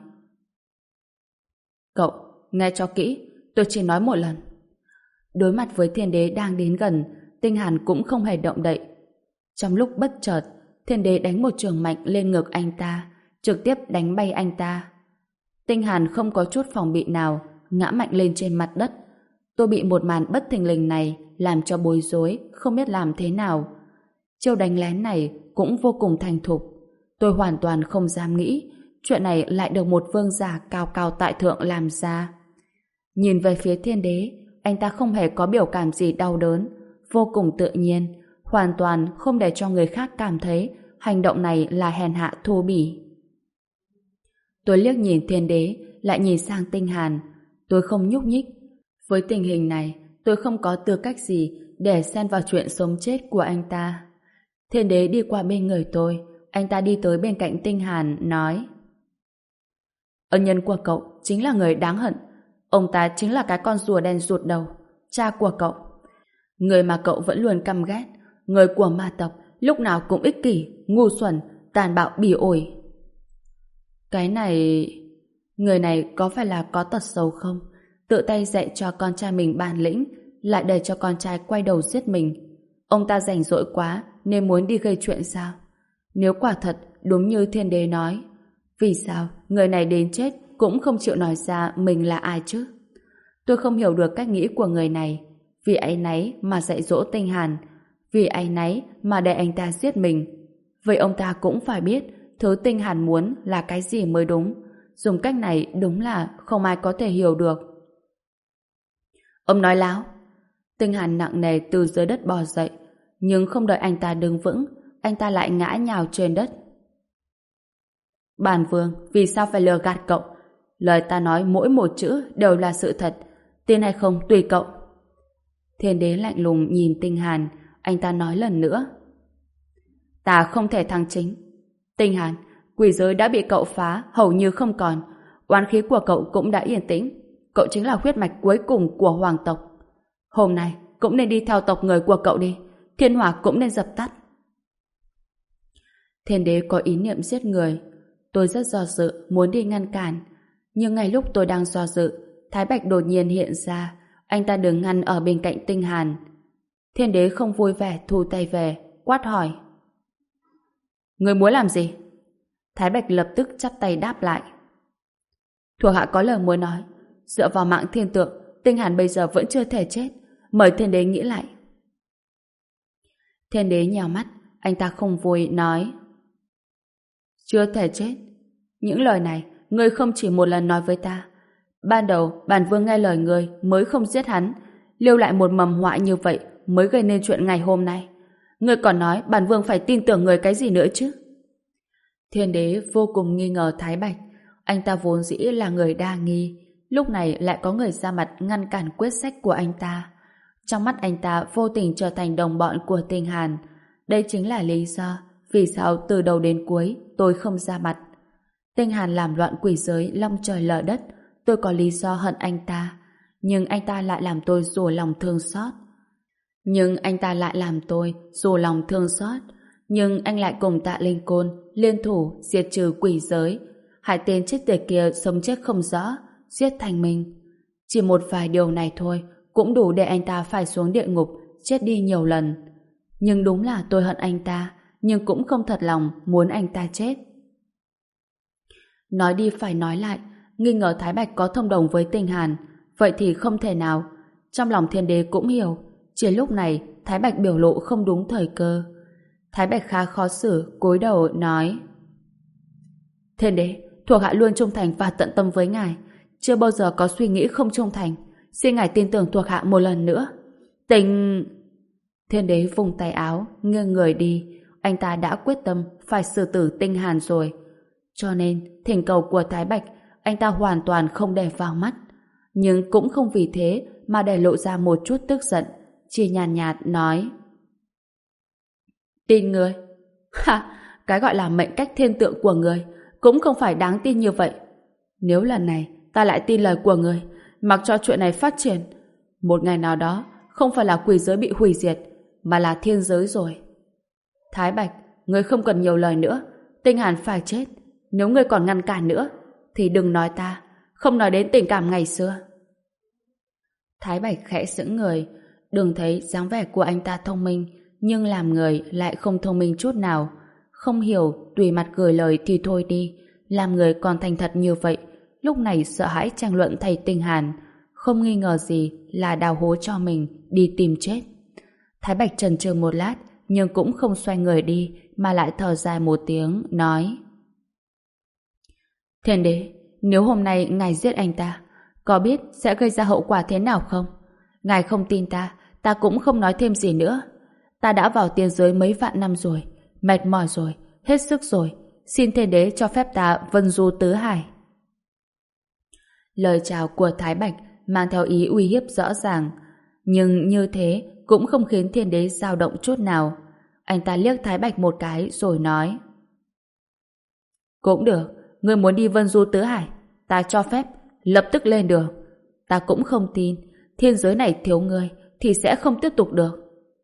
Speaker 1: Cậu, nghe cho kỹ, tôi chỉ nói một lần. Đối mặt với thiên đế đang đến gần, Tinh Hàn cũng không hề động đậy. Trong lúc bất chợt, thiên đế đánh một trường mạnh lên ngực anh ta, trực tiếp đánh bay anh ta. Tinh Hàn không có chút phòng bị nào, ngã mạnh lên trên mặt đất. Tôi bị một màn bất thình lình này làm cho bối rối, không biết làm thế nào. Chiêu đánh lén này cũng vô cùng thành thục. Tôi hoàn toàn không dám nghĩ chuyện này lại được một vương giả cao cao tại thượng làm ra. Nhìn về phía thiên đế, anh ta không hề có biểu cảm gì đau đớn, vô cùng tự nhiên, hoàn toàn không để cho người khác cảm thấy hành động này là hèn hạ thô bỉ. Tôi liếc nhìn thiên đế, lại nhìn sang Tinh Hàn. Tôi không nhúc nhích. Với tình hình này, tôi không có tư cách gì để xen vào chuyện sống chết của anh ta. Thiên đế đi qua bên người tôi, anh ta đi tới bên cạnh Tinh Hàn, nói: Ân nhân của cậu chính là người đáng hận. Ông ta chính là cái con rùa đen ruột đầu, cha của cậu. Người mà cậu vẫn luôn căm ghét, người của ma tộc, lúc nào cũng ích kỷ, ngu xuẩn, tàn bạo bỉ ổi. Cái này... Người này có phải là có tật xấu không? Tự tay dạy cho con trai mình bản lĩnh, lại để cho con trai quay đầu giết mình. Ông ta rảnh rỗi quá nên muốn đi gây chuyện sao? Nếu quả thật đúng như thiên đế nói, vì sao người này đến chết cũng không chịu nói ra mình là ai chứ? Tôi không hiểu được cách nghĩ của người này. Vì áy náy mà dạy dỗ Tinh Hàn, vì áy náy mà để anh ta giết mình. Vậy ông ta cũng phải biết thứ Tinh Hàn muốn là cái gì mới đúng. Dùng cách này đúng là không ai có thể hiểu được. Ông nói láo. Tinh Hàn nặng nề từ dưới đất bò dậy, nhưng không đợi anh ta đứng vững, anh ta lại ngã nhào trên đất. Bản vương vì sao phải lừa gạt cậu? Lời ta nói mỗi một chữ đều là sự thật, tin hay không tùy cậu. Thiên đế lạnh lùng nhìn Tinh Hàn, anh ta nói lần nữa: Ta không thể thắng chính. Tinh Hàn, quỷ giới đã bị cậu phá hầu như không còn, oán khí của cậu cũng đã yên tĩnh. Cậu chính là huyết mạch cuối cùng của hoàng tộc. Hôm nay cũng nên đi theo tộc người của cậu đi, thiên hỏa cũng nên dập tắt. Thiên đế có ý niệm giết người. Tôi rất do dự muốn đi ngăn cản, nhưng ngay lúc tôi đang do dự, Thái Bạch đột nhiên hiện ra. Anh ta đứng ngăn ở bên cạnh Tinh Hàn. Thiên đế không vui vẻ thu tay về, quát hỏi: Người muốn làm gì? Thái Bạch lập tức chắp tay đáp lại: Thuộc hạ có lời muốn nói. Dựa vào mạng thiên tượng, Tinh Hàn bây giờ vẫn chưa thể chết. Mời thiên đế nghĩ lại. Thiên đế nhào mắt, anh ta không vui nói: Chưa thể chết? Những lời này ngươi không chỉ một lần nói với ta. Ban đầu bản vương nghe lời ngươi mới không giết hắn, lưu lại một mầm họa như vậy mới gây nên chuyện ngày hôm nay. Ngươi còn nói bản vương phải tin tưởng ngươi cái gì nữa chứ? Thiên đế vô cùng nghi ngờ Thái Bạch. Anh ta vốn dĩ là người đa nghi, lúc này lại có người ra mặt ngăn cản quyết sách của anh ta. Trong mắt anh ta vô tình trở thành đồng bọn của Tinh Hàn. Đây chính là lý do vì sao từ đầu đến cuối tôi không ra mặt. Tinh Hàn làm loạn quỷ giới long trời lở đất, tôi có lý do hận anh ta, nhưng anh ta lại làm tôi rủa lòng thương xót. Nhưng anh ta lại làm tôi rủa lòng thương xót, nhưng anh lại cùng Tạ Linh Côn liên thủ diệt trừ quỷ giới. Hai tên chết tiệt kia sống chết không rõ, giết Thanh Minh. Chỉ một vài điều này thôi cũng đủ để anh ta phải xuống địa ngục, chết đi nhiều lần. Nhưng đúng là tôi hận anh ta, nhưng cũng không thật lòng muốn anh ta chết. Nói đi phải nói lại, nghi ngờ Thái Bạch có thông đồng với Tinh Hàn, vậy thì không thể nào. Trong lòng Thiên Đế cũng hiểu, chỉ lúc này Thái Bạch biểu lộ không đúng thời cơ. Thái Bạch khá khó xử, cúi đầu nói: Thiên Đế, thuộc hạ luôn trung thành và tận tâm với ngài, chưa bao giờ có suy nghĩ không trung thành. Xin ngài tin tưởng thuộc hạ một lần nữa. Tình... Thiên Đế vùng tay áo, nghiêng người đi. Anh ta đã quyết tâm phải xử tử Tinh Hàn rồi. Cho nên, thỉnh cầu của Thái Bạch, anh ta hoàn toàn không để vào mắt. Nhưng cũng không vì thế mà để lộ ra một chút tức giận. Chỉ nhàn nhạt, nhạt nói: Tin người? Ha! Cái gọi là mệnh cách thiên tượng của người cũng không phải đáng tin như vậy. Nếu lần này ta lại tin lời của người, mặc cho chuyện này phát triển, một ngày nào đó không phải là quỷ giới bị hủy diệt, mà là thiên giới rồi. Thái Bạch, ngươi không cần nhiều lời nữa. Tinh Hàn phải chết. Nếu ngươi còn ngăn cản nữa thì đừng nói ta, không nói đến tình cảm ngày xưa. Thái Bạch khẽ sững người. Đừng thấy dáng vẻ của anh ta thông minh, nhưng làm người lại không thông minh chút nào. Không hiểu, tùy mặt gửi lời thì thôi đi. Làm người còn thành thật như vậy, lúc này sợ hãi tranh luận thầy Tinh Hàn, không nghi ngờ gì là đào hố cho mình đi tìm chết. Thái Bạch chần chừ một lát, nhưng cũng không xoay người đi, mà lại thở dài một tiếng, nói: Thiên Đế, nếu hôm nay ngài giết anh ta, có biết sẽ gây ra hậu quả thế nào không? Ngài không tin ta, ta cũng không nói thêm gì nữa. Ta đã vào tiên giới mấy vạn năm rồi, mệt mỏi rồi, hết sức rồi. Xin Thiên Đế cho phép ta vân du tứ hải. Lời chào của Thái Bạch mang theo ý uy hiếp rõ ràng, nhưng như thế cũng không khiến Thiên Đế dao động chút nào. Anh ta liếc Thái Bạch một cái rồi nói: Cũng được, ngươi muốn đi vân du tứ hải, ta cho phép, lập tức lên đường. Ta cũng không tin thiên giới này thiếu ngươi thì sẽ không tiếp tục được.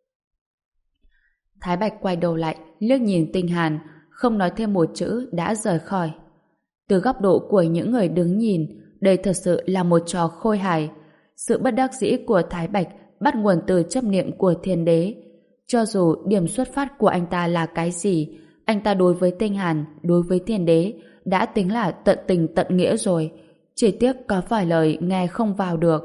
Speaker 1: Thái Bạch quay đầu lại liếc nhìn Tinh Hàn, không nói thêm một chữ đã rời khỏi. Từ góc độ của những người đứng nhìn, đây thật sự là một trò khôi hài. Sự bất đắc dĩ của Thái Bạch bắt nguồn từ chấp niệm của Thiên Đế. Cho dù điểm xuất phát của anh ta là cái gì, anh ta đối với Tinh Hàn, đối với Thiên Đế đã tính là tận tình tận nghĩa rồi. Chỉ tiếc có vài lời nghe không vào được.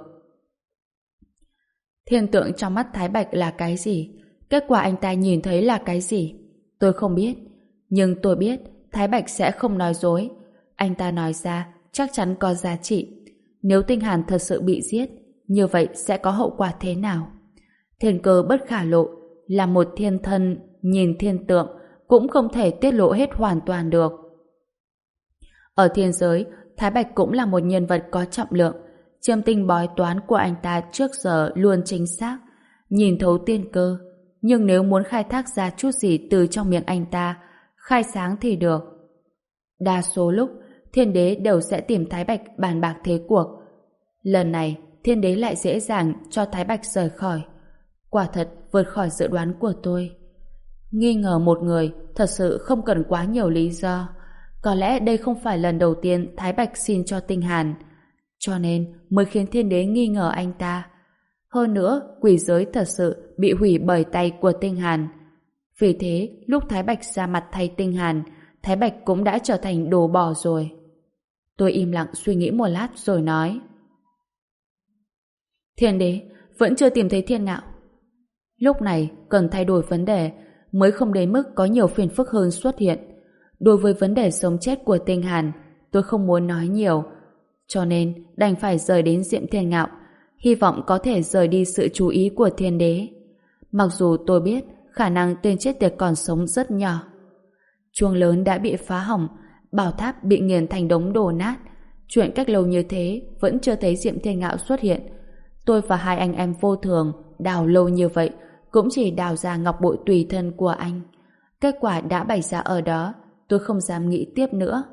Speaker 1: Thiên tượng trong mắt Thái Bạch là cái gì? Kết quả anh ta nhìn thấy là cái gì? Tôi không biết. Nhưng tôi biết Thái Bạch sẽ không nói dối. Anh ta nói ra chắc chắn có giá trị. Nếu Tinh Hàn thật sự bị giết, như vậy sẽ có hậu quả thế nào? Thiên cơ bất khả lộ, là một thiên thân nhìn thiên tượng cũng không thể tiết lộ hết hoàn toàn được. Ở thiên giới, Thái Bạch cũng là một nhân vật có trọng lượng. Chiêm tinh bói toán của anh ta trước giờ luôn chính xác, nhìn thấu tiên cơ. Nhưng nếu muốn khai thác ra chút gì từ trong miệng anh ta, khai sáng thì được. Đa số lúc, Thiên Đế đều sẽ tìm Thái Bạch bàn bạc thế cuộc. Lần này, Thiên Đế lại dễ dàng cho Thái Bạch rời khỏi. Quả thật vượt khỏi dự đoán của tôi. Nghi ngờ một người thật sự không cần quá nhiều lý do. Có lẽ đây không phải lần đầu tiên Thái Bạch xin cho Tinh Hàn, cho nên mới khiến Thiên Đế nghi ngờ anh ta. Hơn nữa, quỷ giới thật sự bị hủy bởi tay của Tinh Hàn. Vì thế, lúc Thái Bạch ra mặt thay Tinh Hàn, Thái Bạch cũng đã trở thành đồ bỏ rồi. Tôi im lặng suy nghĩ một lát rồi nói: Thiên Đế, vẫn chưa tìm thấy Thiên Ngạo. Lúc này cần thay đổi vấn đề, mới không đến mức có nhiều phiền phức hơn xuất hiện. Đối với vấn đề sống chết của Tinh Hàn, tôi không muốn nói nhiều, cho nên đành phải rời đến Diệm Thiên Ngạo, hy vọng có thể rời đi sự chú ý của Thiên Đế. Mặc dù tôi biết khả năng tên chết tiệt còn sống rất nhỏ. Chuông lớn đã bị phá hỏng, bảo tháp bị nghiền thành đống đổ nát. Chuyện cách lâu như thế vẫn chưa thấy Diệm Thiên Ngạo xuất hiện. Tôi và hai anh em vô thường đào lâu như vậy cũng chỉ đào ra ngọc bội tùy thân của anh. Kết quả đã bày ra ở đó, tôi không dám nghĩ tiếp nữa.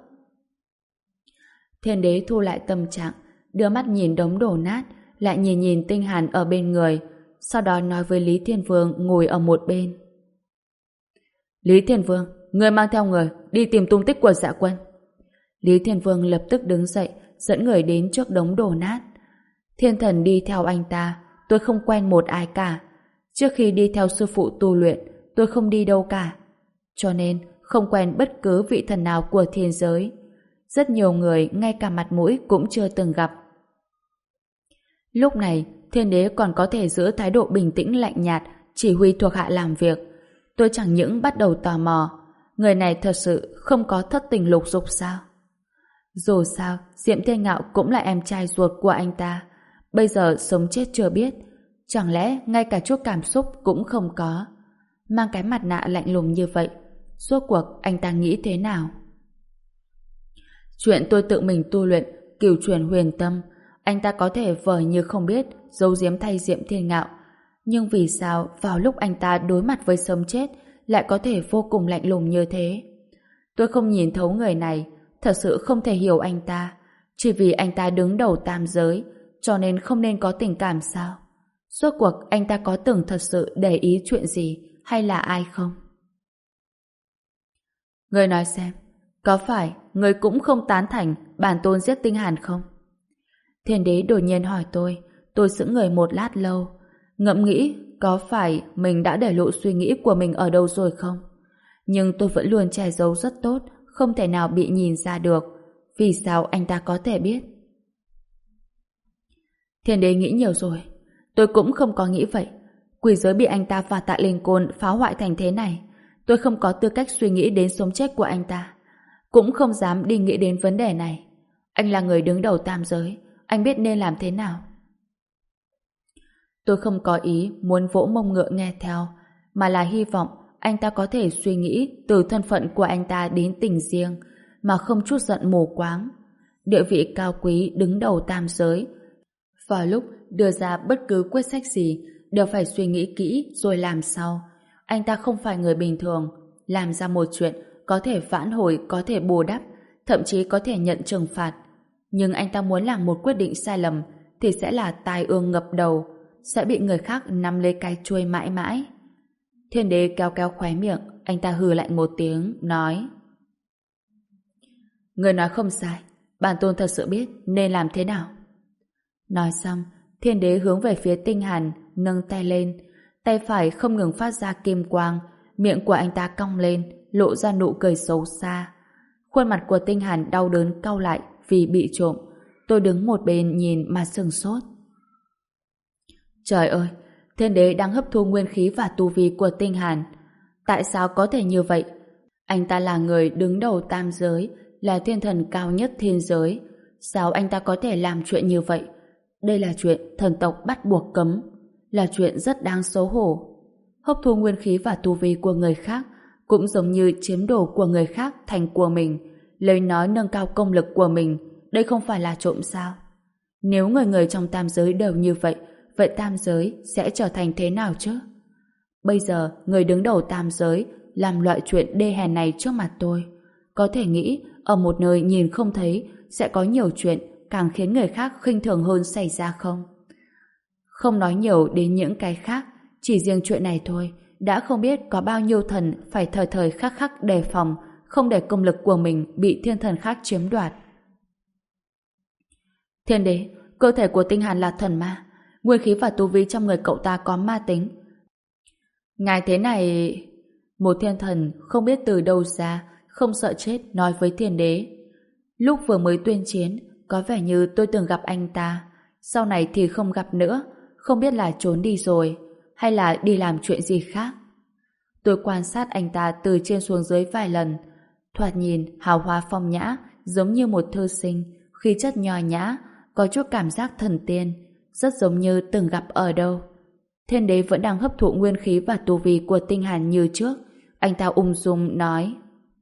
Speaker 1: Thiên Đế thu lại tâm trạng, đưa mắt nhìn đống đổ nát, lại nhìn nhìn Tinh Hàn ở bên người, sau đó nói với Lý Thiên Vương ngồi ở một bên: Lý Thiên Vương, người mang theo người đi tìm tung tích của Dạ Quân. Lý Thiên Vương lập tức đứng dậy, dẫn người đến trước đống đổ nát. Thiên Thần đi theo anh ta, tôi không quen một ai cả. Trước khi đi theo sư phụ tu luyện, tôi không đi đâu cả, cho nên không quen bất cứ vị thần nào của thiên giới. Rất nhiều người ngay cả mặt mũi cũng chưa từng gặp. Lúc này, Thiên Đế còn có thể giữ thái độ bình tĩnh lạnh nhạt, chỉ huy thuộc hạ làm việc. Tôi chẳng những bắt đầu tò mò, người này thật sự không có thất tình lục dục sao? Dù sao, Diệm Thiên Ngạo cũng là em trai ruột của anh ta. Bây giờ sống chết chưa biết, chẳng lẽ ngay cả chút cảm xúc cũng không có? Mang cái mặt nạ lạnh lùng như vậy, rốt cuộc anh ta nghĩ thế nào? Chuyện tôi tự mình tu luyện cửu truyền huyền tâm, anh ta có thể vờ như không biết, giấu giếm thay Diệm Thiên Ngạo. Nhưng vì sao vào lúc anh ta đối mặt với sống chết lại có thể vô cùng lạnh lùng như thế? Tôi không nhìn thấu người này, thật sự không thể hiểu anh ta. Chỉ vì anh ta đứng đầu tam giới, cho nên không nên có tình cảm sao? Rốt cuộc anh ta có từng thật sự để ý chuyện gì hay là ai không? Người nói xem, có phải người cũng không tán thành bản tôn giết Tinh Hàn không? Thiên Đế đột nhiên hỏi tôi. Tôi sững người một lát lâu, ngẫm nghĩ có phải mình đã để lộ suy nghĩ của mình ở đâu rồi không? Nhưng tôi vẫn luôn che giấu rất tốt, không thể nào bị nhìn ra được. Vì sao anh ta có thể biết? Thiên Đế nghĩ nhiều rồi. Tôi cũng không có nghĩ vậy. Quỷ giới bị anh ta và Tạ Linh Côn phá hoại thành thế này, tôi không có tư cách suy nghĩ đến sống chết của anh ta, cũng không dám đi nghĩ đến vấn đề này. Anh là người đứng đầu tam giới, anh biết nên làm thế nào. Tôi không có ý muốn vỗ mông ngựa nghe theo, mà là hy vọng anh ta có thể suy nghĩ từ thân phận của anh ta đến tình riêng, mà không chút giận mù quáng. Địa vị cao quý đứng đầu tam giới, vào lúc đưa ra bất cứ quyết sách gì đều phải suy nghĩ kỹ rồi làm sau. Anh ta không phải người bình thường, làm ra một chuyện có thể vãn hồi, có thể bù đắp, thậm chí có thể nhận trừng phạt. Nhưng anh ta muốn làm một quyết định sai lầm thì sẽ là tai ương ngập đầu, sẽ bị người khác nắm lấy cái chuôi mãi mãi. Thiên Đế kéo kéo khóe miệng, anh ta hừ lạnh một tiếng, nói: Người nói không sai, bản tôn thật sự biết nên làm thế nào. Nói xong, Thiên Đế hướng về phía Tinh Hàn, nâng tay lên, tay phải không ngừng phát ra kim quang, miệng của anh ta cong lên, lộ ra nụ cười xấu xa. Khuôn mặt của Tinh Hàn đau đớn cau lại vì bị trộm. Tôi đứng một bên nhìn mà sừng sốt. Trời ơi, Thiên Đế đang hấp thu nguyên khí và tu vi của Tinh Hàn. Tại sao có thể như vậy? Anh ta là người đứng đầu tam giới, là thiên thần cao nhất thiên giới. Sao anh ta có thể làm chuyện như vậy? Đây là chuyện thần tộc bắt buộc cấm, là chuyện rất đáng xấu hổ. Hấp thu nguyên khí và tu vi của người khác cũng giống như chiếm đồ của người khác thành của mình, lời nói nâng cao công lực của mình. Đây không phải là trộm sao? Nếu người người trong tam giới đều như vậy, vậy tam giới sẽ trở thành thế nào chứ? Bây giờ người đứng đầu tam giới làm loại chuyện đê hèn này trước mặt tôi, có thể nghĩ ở một nơi nhìn không thấy sẽ có nhiều chuyện càng khiến người khác khinh thường hơn xảy ra không? Không nói nhiều đến những cái khác, chỉ riêng chuyện này thôi đã không biết có bao nhiêu thần phải thời thời khắc khắc đề phòng, không để công lực của mình bị thiên thần khác chiếm đoạt. Thiên Đế, cơ thể của Tinh Hàn là thần ma, nguyên khí và tu vi trong người cậu ta có ma tính. Ngài thế này... Một thiên thần không biết từ đâu ra, không sợ chết nói với Thiên Đế. Lúc vừa mới tuyên chiến, có vẻ như tôi từng gặp anh ta, sau này thì không gặp nữa, không biết là trốn đi rồi, hay là đi làm chuyện gì khác. Tôi quan sát anh ta từ trên xuống dưới vài lần, thoạt nhìn hào hoa phong nhã, giống như một thư sinh, khí chất nho nhã, có chút cảm giác thần tiên, rất giống như từng gặp ở đâu. Thiên Đế vẫn đang hấp thụ nguyên khí và tu vi của Tinh Hàn như trước. Anh ta ung dung nói: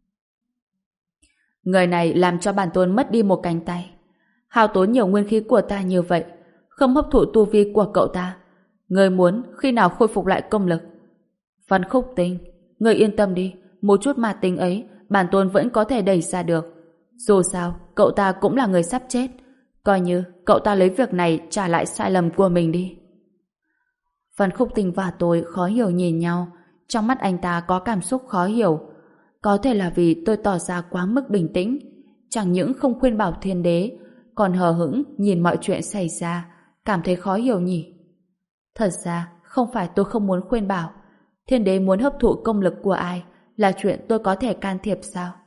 Speaker 1: Người này làm cho bản tôn mất đi một cánh tay, hao tốn nhiều nguyên khí của ta như vậy, không hấp thụ tu vi của cậu ta. Người muốn khi nào khôi phục lại công lực? Văn Khúc Tinh, người yên tâm đi, một chút ma tính ấy bản tôn vẫn có thể đẩy ra được. Dù sao, cậu ta cũng là người sắp chết, coi như cậu ta lấy việc này trả lại sai lầm của mình đi. Văn Khúc Tinh và tôi khó hiểu nhìn nhau, trong mắt anh ta có cảm xúc khó hiểu. Có thể là vì tôi tỏ ra quá mức bình tĩnh, chẳng những không khuyên bảo Thiên Đế, còn hờ hững nhìn mọi chuyện xảy ra, cảm thấy khó hiểu nhỉ. Thật ra không phải tôi không muốn khuyên bảo, Thiên Đế muốn hấp thụ công lực của ai là chuyện tôi có thể can thiệp sao?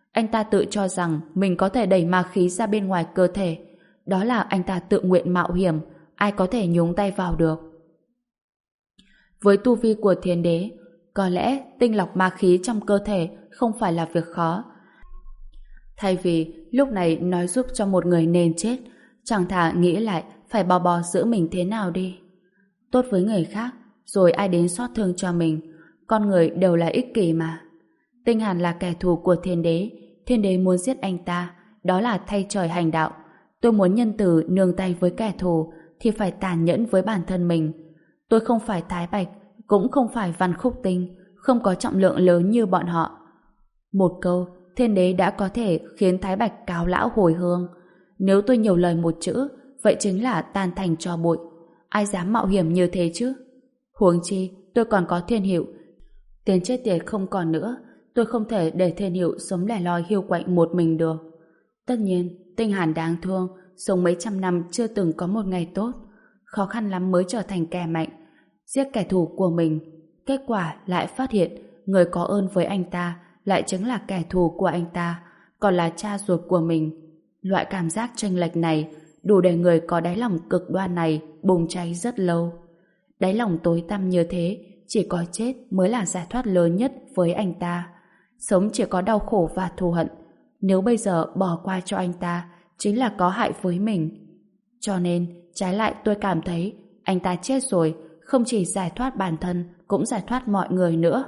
Speaker 1: Anh ta tự cho rằng mình có thể đẩy ma khí ra bên ngoài cơ thể. Đó là anh ta tự nguyện mạo hiểm, ai có thể nhúng tay vào được. Với tu vi của thiên đế, có lẽ tinh lọc ma khí trong cơ thể không phải là việc khó. Thay vì lúc này nói giúp cho một người nên chết, chẳng thà nghĩ lại phải bò bò giữ mình thế nào đi. Tốt với người khác, rồi ai đến xót thương cho mình. Con người đều là ích kỷ mà. Tinh Hàn là kẻ thù của thiên đế, thiên đế muốn giết anh ta, đó là thay trời hành đạo. Tôi muốn nhân từ nương tay với kẻ thù thì phải tàn nhẫn với bản thân mình. Tôi không phải Thái Bạch, cũng không phải Văn Khúc Tinh, không có trọng lượng lớn như bọn họ. Một câu, thiên đế đã có thể khiến Thái Bạch cáo lão hồi hương. Nếu tôi nhiều lời một chữ, vậy chính là tan thành tro bụi. Ai dám mạo hiểm như thế chứ? Huống chi, tôi còn có Thiên Hiệu. Tiền chết tiệt không còn nữa, tôi không thể để Thiên Hiệu sống lẻ loi hiu quạnh một mình được. Tất nhiên, Tinh Hàn đáng thương, sống mấy trăm năm chưa từng có một ngày tốt. Khó khăn lắm mới trở thành kẻ mạnh, giết kẻ thù của mình. Kết quả lại phát hiện người có ơn với anh ta lại chính là kẻ thù của anh ta, còn là cha ruột của mình. Loại cảm giác chênh lệch này đủ để người có đáy lòng cực đoan này bùng cháy rất lâu. Đáy lòng tối tăm như thế, chỉ có chết mới là giải thoát lớn nhất với anh ta. Sống chỉ có đau khổ và thù hận. Nếu bây giờ bỏ qua cho anh ta, chính là có hại với mình. Cho nên, trái lại tôi cảm thấy anh ta chết rồi, không chỉ giải thoát bản thân, cũng giải thoát mọi người nữa.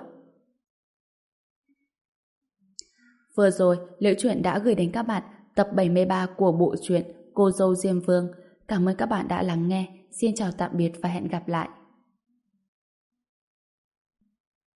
Speaker 1: Vừa rồi, Liễu Chuyện đã gửi đến các bạn tập bảy mươi ba của bộ truyện Cô Dâu Diêm Vương. Cảm ơn các bạn đã lắng nghe. Xin chào tạm biệt và hẹn gặp lại.